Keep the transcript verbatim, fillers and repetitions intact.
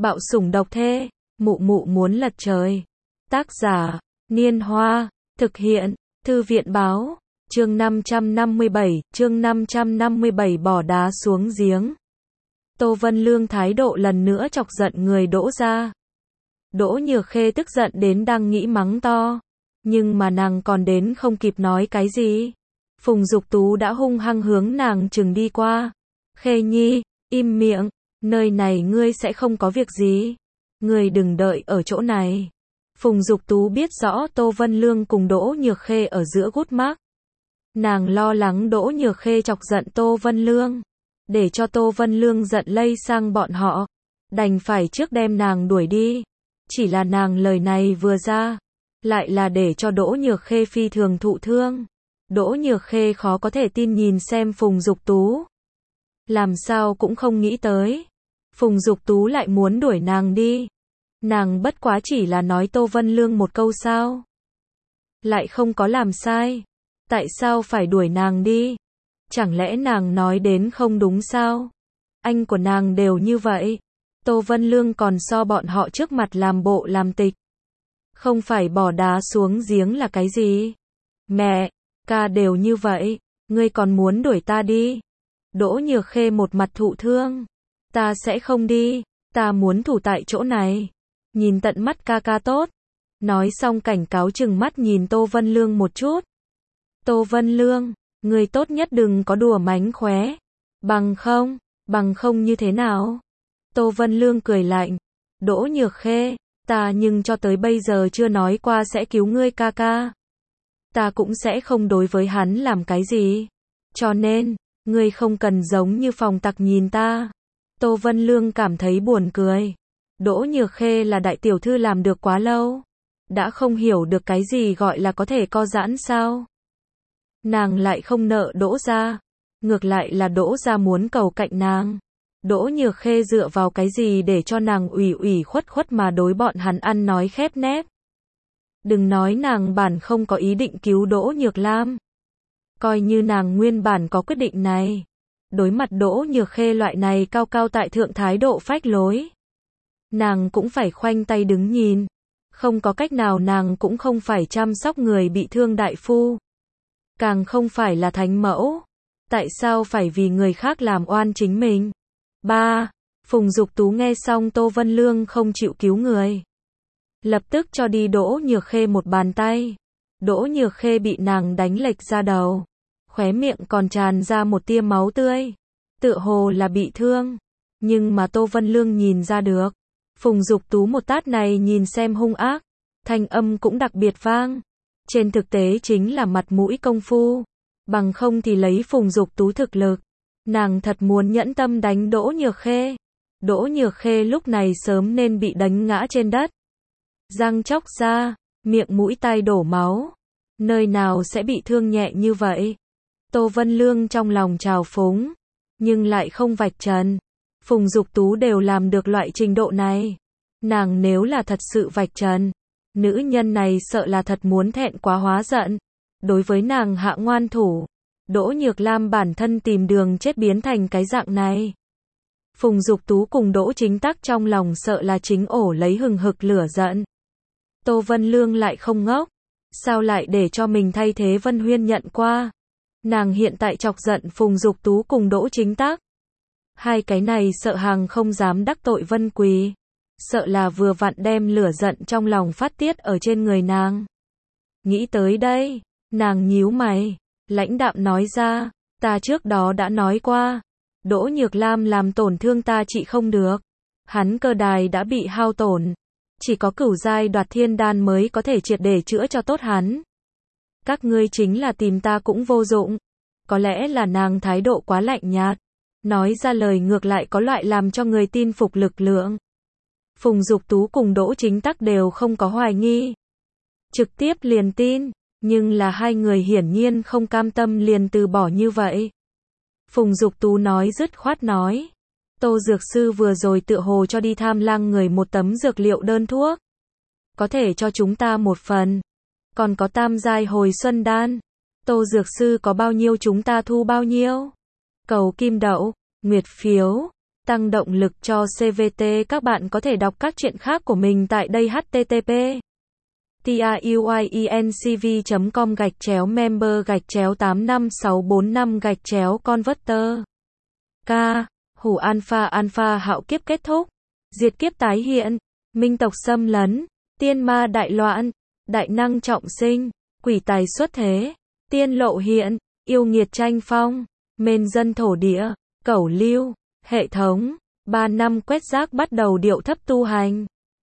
Bạo sủng độc thê, mụ mụ muốn lật trời. Tác giả, Niên Hoa, thực hiện, Thư viện Báo, chương năm trăm năm mươi bảy, chương năm trăm năm mươi bảy bỏ đá xuống giếng. Tô Vân Lương thái độ lần nữa chọc giận người Đỗ gia. Đỗ Nhược Khê tức giận đến đang nghĩ mắng to, nhưng mà nàng còn đến không kịp nói cái gì. Phùng Dục Tú đã hung hăng hướng nàng chừng đi qua. Khê Nhi, im miệng, nơi này ngươi sẽ không có việc gì. Ngươi đừng đợi ở chỗ này. Phùng Dục Tú biết rõ Tô Vân Lương cùng Đỗ Nhược Khê ở giữa gút mắc. Nàng lo lắng Đỗ Nhược Khê chọc giận Tô Vân Lương, để cho Tô Vân Lương giận lây sang bọn họ, đành phải trước đem nàng đuổi đi. Chỉ là nàng lời này vừa ra, lại là để cho Đỗ Nhược Khê phi thường thụ thương. Đỗ Nhược Khê khó có thể tin nhìn xem Phùng Dục Tú. Làm sao cũng không nghĩ tới, Phùng Dục Tú lại muốn đuổi nàng đi. Nàng bất quá chỉ là nói Tô Vân Lương một câu sao, lại không có làm sai. Tại sao phải đuổi nàng đi? Chẳng lẽ nàng nói đến không đúng sao? Anh của nàng đều như vậy. Tô Vân Lương còn so bọn họ trước mặt làm bộ làm tịch. Không phải bỏ đá xuống giếng là cái gì? Mẹ, ca đều như vậy, ngươi còn muốn đuổi ta đi? Đỗ Nhược Khê một mặt thụ thương. Ta sẽ không đi, ta muốn thủ tại chỗ này. Nhìn tận mắt ca ca tốt. Nói xong cảnh cáo chừng mắt nhìn Tô Vân Lương một chút. Tô Vân Lương, ngươi tốt nhất đừng có đùa mánh khóe. Bằng không, bằng không như thế nào? Tô Vân Lương cười lạnh. Đỗ Nhược Khê, ta nhưng cho tới bây giờ chưa nói qua sẽ cứu ngươi ca ca. Ta cũng sẽ không đối với hắn làm cái gì. Cho nên, ngươi không cần giống như phòng tặc nhìn ta. Tô Vân Lương cảm thấy buồn cười. Đỗ Nhược Khê là đại tiểu thư làm được quá lâu, đã không hiểu được cái gì gọi là có thể co giãn sao. Nàng lại không nợ Đỗ gia, ngược lại là Đỗ gia muốn cầu cạnh nàng. Đỗ Nhược Khê dựa vào cái gì để cho nàng ủy ủy khuất khuất mà đối bọn hắn ăn nói khép nép. Đừng nói nàng bản không có ý định cứu Đỗ Nhược Lam. Coi như nàng nguyên bản có quyết định này. Đối mặt Đỗ Nhược Khê loại này cao cao tại thượng thái độ phách lối, nàng cũng phải khoanh tay đứng nhìn. Không có cách nào, nàng cũng không phải chăm sóc người bị thương đại phu, càng không phải là thánh mẫu. Tại sao phải vì người khác làm oan chính mình? Ba, Phùng Dục Tú nghe xong Tô Vân Lương không chịu cứu người, lập tức cho đi Đỗ Nhược Khê một bàn tay. Đỗ Nhược Khê bị nàng đánh lệch ra đầu, khóe miệng còn tràn ra một tia máu tươi, tựa hồ là bị thương. Nhưng mà Tô Vân Lương nhìn ra được. Phùng Dục Tú một tát này nhìn xem hung ác, thanh âm cũng đặc biệt vang. Trên thực tế chính là mặt mũi công phu. Bằng không thì lấy Phùng Dục Tú thực lực, nàng thật muốn nhẫn tâm đánh Đỗ Nhược Khê. Đỗ Nhược Khê lúc này sớm nên bị đánh ngã trên đất, răng chóc ra, miệng mũi tai đổ máu. Nơi nào sẽ bị thương nhẹ như vậy? Tô Vân Lương trong lòng trào phúng, nhưng lại không vạch trần. Phùng Dục Tú đều làm được loại trình độ này. Nàng nếu là thật sự vạch trần, nữ nhân này sợ là thật muốn thẹn quá hóa giận. Đối với nàng hạ ngoan thủ, Đỗ Nhược Lam bản thân tìm đường chết biến thành cái dạng này. Phùng Dục Tú cùng Đỗ Chính Tắc trong lòng sợ là chính ổ lấy hừng hực lửa giận. Tô Vân Lương lại không ngốc, sao lại để cho mình thay thế Vân Huyên nhận qua? Nàng hiện tại chọc giận Phùng Dục Tú cùng Đỗ Chính Tắc. Hai cái này sợ hàng không dám đắc tội Vân Quỳ, sợ là vừa vặn đem lửa giận trong lòng phát tiết ở trên người nàng. Nghĩ tới đây, nàng nhíu mày, lãnh đạm nói ra, ta trước đó đã nói qua, Đỗ Nhược Lam làm tổn thương ta trị không được. Hắn cơ đài đã bị hao tổn, chỉ có cửu giai đoạt thiên đan mới có thể triệt để chữa cho tốt hắn. Các ngươi chính là tìm ta cũng vô dụng. Có lẽ là nàng thái độ quá lạnh nhạt, nói ra lời ngược lại có loại làm cho người tin phục lực lượng. Phùng Dục Tú cùng Đỗ Chính Tắc đều không có hoài nghi, trực tiếp liền tin, nhưng là hai người hiển nhiên không cam tâm liền từ bỏ như vậy. Phùng Dục Tú nói dứt khoát nói, Tô dược sư vừa rồi tựa hồ cho đi Tham Lang người một tấm dược liệu đơn thuốc, có thể cho chúng ta một phần, còn có tam giai hồi xuân đan. Tô dược sư có bao nhiêu chúng ta thu bao nhiêu. Cầu kim đậu, nguyệt phiếu, tăng động lực cho xê vê tê. Các bạn có thể đọc các chuyện khác của mình tại đây h t t p truyencv chấm com gạch chéo member gạch chéo tám năm sáu bốn năm gạch chéo converter. K. Hủ alpha alpha hạo kiếp kết thúc. Diệt kiếp tái hiện. Minh tộc xâm lấn. Tiên ma đại loạn. Đại năng trọng sinh. Quỷ tài xuất thế. Tiên lộ hiện. Yêu nghiệt tranh phong. Mền dân thổ địa. Cẩu lưu. Hệ thống. Ba năm quét rác bắt đầu điệu thấp tu hành.